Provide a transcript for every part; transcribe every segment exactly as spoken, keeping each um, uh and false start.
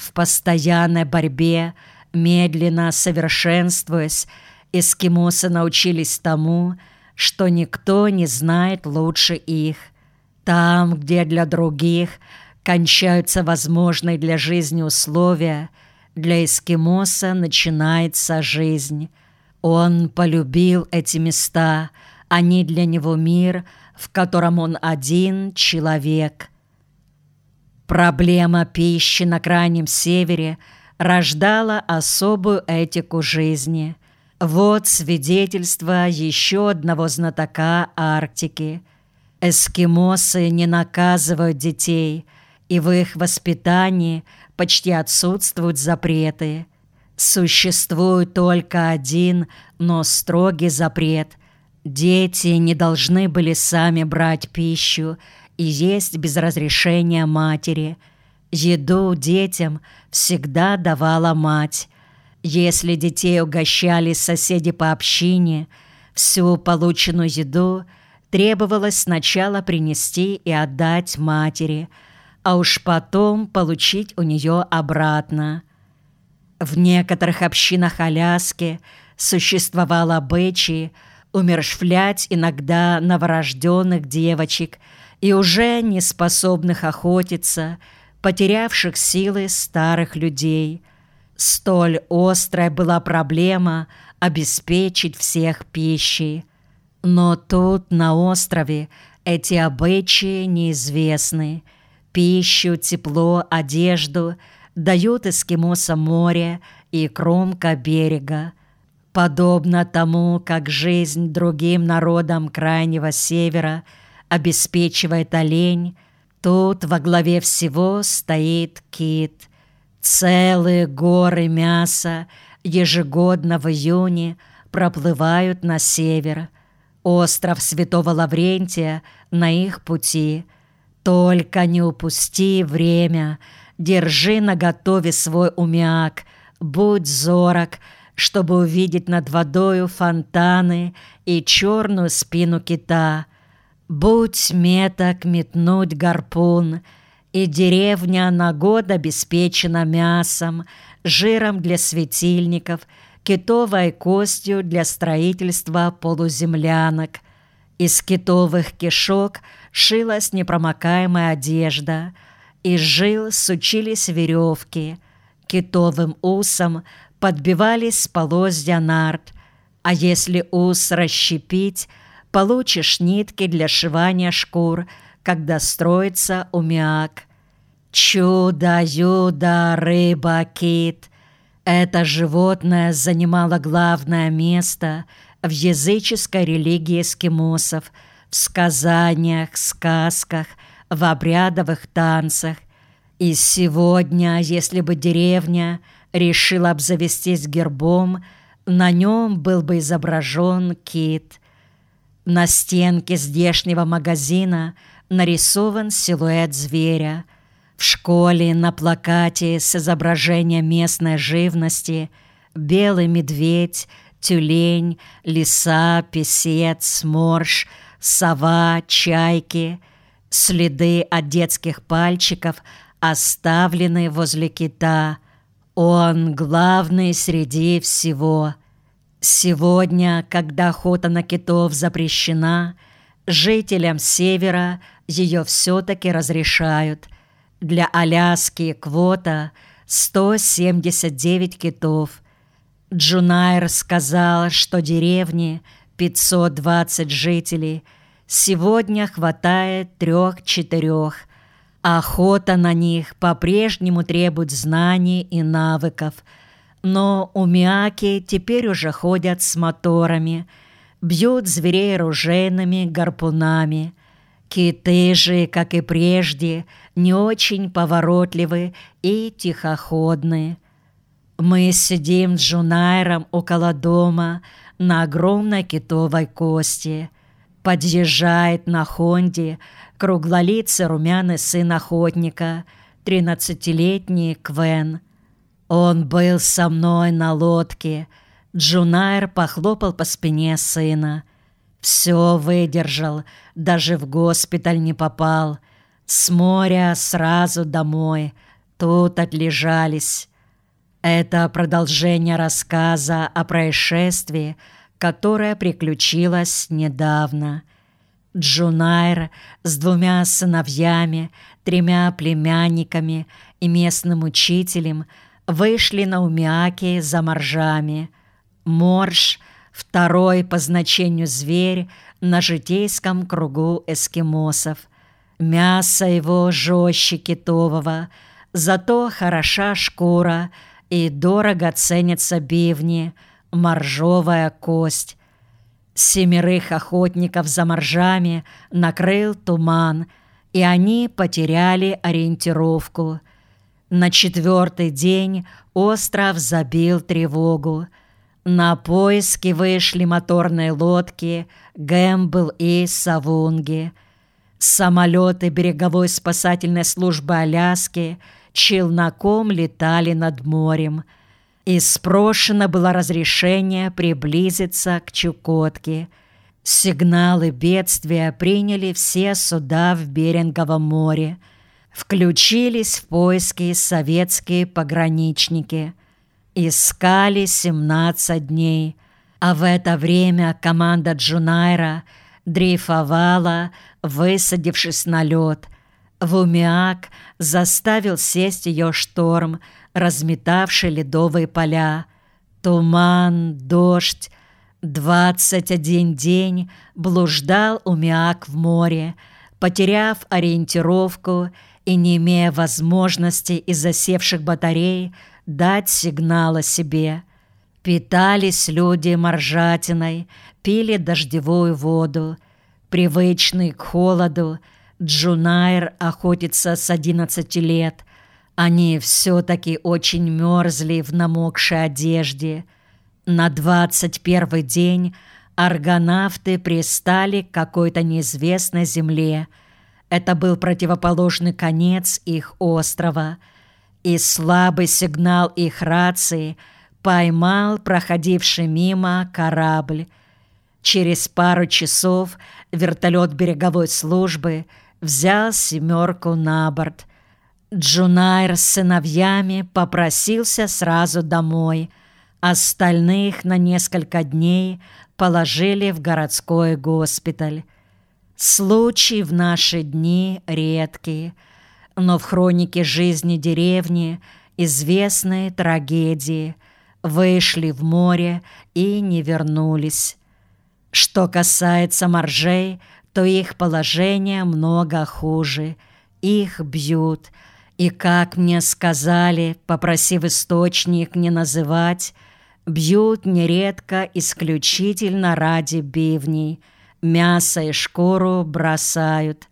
В постоянной борьбе, медленно совершенствуясь, эскимосы научились тому, что никто не знает лучше их. Там, где для других кончаются возможные для жизни условия, для эскимоса начинается жизнь. Он полюбил эти места, они для него мир, в котором он один человек. Проблема пищи на Крайнем Севере рождала особую этику жизни. Вот свидетельство еще одного знатока Арктики. Эскимосы не наказывают детей, и в их воспитании почти отсутствуют запреты. Существует только один, но строгий запрет. Дети не должны были сами брать пищу и есть без разрешения матери. Еду детям всегда давала мать. Если детей угощали соседи по общине, всю полученную еду требовалось сначала принести и отдать матери, а уж потом получить у нее обратно. В некоторых общинах Аляски существовал обычай умерщвлять иногда новорожденных девочек и уже не способных охотиться, потерявших силы старых людей. Столь острая была проблема обеспечить всех пищей. Но тут, на острове, эти обычаи неизвестны. Пищу, тепло, одежду дают эскимосам море и кромка берега. Подобно тому, как жизнь другим народам Крайнего Севера обеспечивает олень, тут во главе всего стоит кит. Целые горы мяса ежегодно в июне проплывают на север. Остров Святого Лаврентия на их пути. Только не упусти время, держи наготове свой умяк, будь зорок, чтобы увидеть над водою фонтаны и черную спину кита. Будь меток метнуть гарпун, и деревня на год обеспечена мясом, жиром для светильников, китовой костью для строительства полуземлянок. Из китовых кишок шилась непромокаемая одежда, из жил сучились веревки, китовым усом подбивались полозья нарт, а если ус расщепить, получишь нитки для сшивания шкур, когда строится умяк. Чудо-юдо, рыба-кит. Это животное занимало главное место в языческой религии эскимосов, в сказаниях, сказках, в обрядовых танцах. И сегодня, если бы деревня решила обзавестись гербом, на нем был бы изображен кит. На стенке здешнего магазина нарисован силуэт зверя. В школе на плакате с изображением местной живности белый медведь, тюлень, лиса, песец, морж, сова, чайки. Следы от детских пальчиков оставлены возле кита. Он главный среди всего. Сегодня, когда охота на китов запрещена, жителям Севера ее все-таки разрешают. Для Аляски квота сто семьдесят девять китов. Джунайр сказал, что деревни пятьсот двадцать жителей, сегодня хватает трех-четырех. Охота на них по-прежнему требует знаний и навыков. Но умяки теперь уже ходят с моторами, бьют зверей ружейными гарпунами. Киты же, как и прежде, не очень поворотливы и тихоходны. Мы сидим с Джунайром около дома на огромной китовой кости. Подъезжает на Хонде круглолицый румяный сын охотника, тринадцатилетний Квен. Он был со мной на лодке. Джунайр похлопал по спине сына. Все выдержал, даже в госпиталь не попал. С моря сразу домой. тут отлежались. Это продолжение рассказа о происшествии, которое приключилось недавно. Джунайр с двумя сыновьями, тремя племянниками и местным учителем вышли на Умиаки за моржами. Морж — второй по значению зверь на житейском кругу эскимосов. Мясо его жестче китового, зато хороша шкура и дорого ценятся бивни, моржовая кость. Семерых охотников за моржами накрыл туман, и они потеряли ориентировку. На четвертый день остров забил тревогу. На поиски вышли моторные лодки «Гэмбл» и «Савунги». Самолеты береговой спасательной службы Аляски челноком летали над морем. И спрошено было разрешение приблизиться к Чукотке. Сигналы бедствия приняли все суда в Беринговом море. Включились в поиски советские пограничники. Искали семнадцать дней, а в это время команда Джунайра дрейфовала, высадившись на лед. В Умиак заставил сесть ее шторм, разметавший ледовые поля. Туман, дождь. Двадцать один день блуждал Умиак в море, потеряв ориентировку и не имея возможности из засевших батарей дать сигнал о себе. Питались люди моржатиной, пили дождевую воду. Привычный к холоду, Джунайр охотится с одиннадцати лет. Они все-таки очень мерзли в намокшей одежде. На двадцать первый день аргонавты пристали к какой-то неизвестной земле. Это был противоположный конец их острова. И слабый сигнал их рации поймал проходивший мимо корабль. Через пару часов вертолет береговой службы взял «семерку» на борт. Джунайр с сыновьями попросился сразу домой. Остальных на несколько дней положили в городской госпиталь. Случаи в наши дни редкие, но в хронике жизни деревни известные трагедии. Вышли в море и не вернулись. Что касается моржей, то их положение много хуже. Их бьют. И, как мне сказали, попросив источник не называть, бьют нередко исключительно ради бивней. Мясо и шкуру бросают.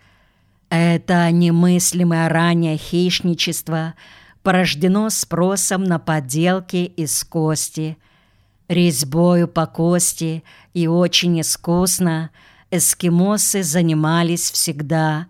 Это немыслимое ранее хищничество порождено спросом на подделки из кости. Резьбою по кости и очень искусно эскимосы занимались всегда.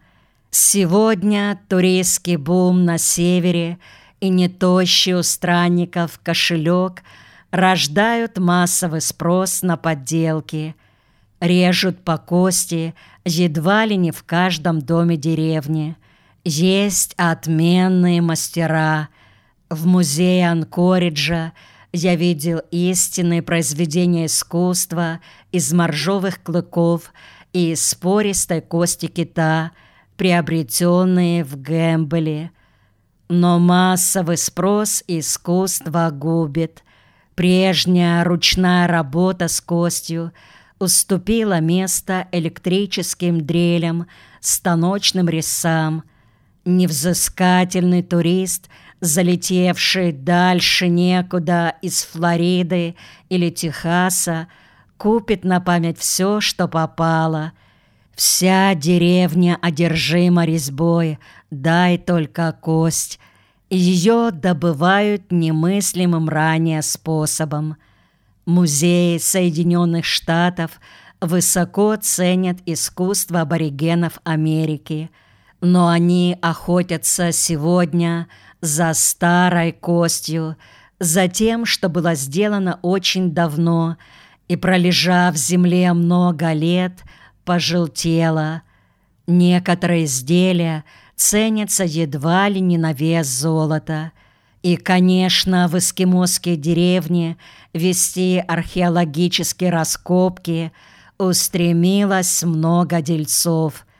Сегодня туристский бум на севере и не тощий у странников кошелек рождают массовый спрос на подделки. Режут по кости едва ли не в каждом доме деревни. Есть отменные мастера. В музее Анкориджа я видел истинные произведения искусства из моржовых клыков и спористой кости кита, приобретенные в Гэмбле. Но массовый спрос искусства губит. Прежняя ручная работа с костью уступила место электрическим дрелям, станочным резцам. Невзыскательный турист, залетевший дальше некуда из Флориды или Техаса, купит на память все, что попало. Вся деревня одержима резьбой, дай только кость. Ее добывают немыслимым ранее способом. Музеи Соединенных Штатов высоко ценят искусство аборигенов Америки, но они охотятся сегодня за старой костью, за тем, что было сделано очень давно и, пролежав в земле много лет, пожелтело. Некоторые изделия ценятся едва ли не на вес золота. И, конечно, в эскимосской деревне вести археологические раскопки устремилось много дельцов,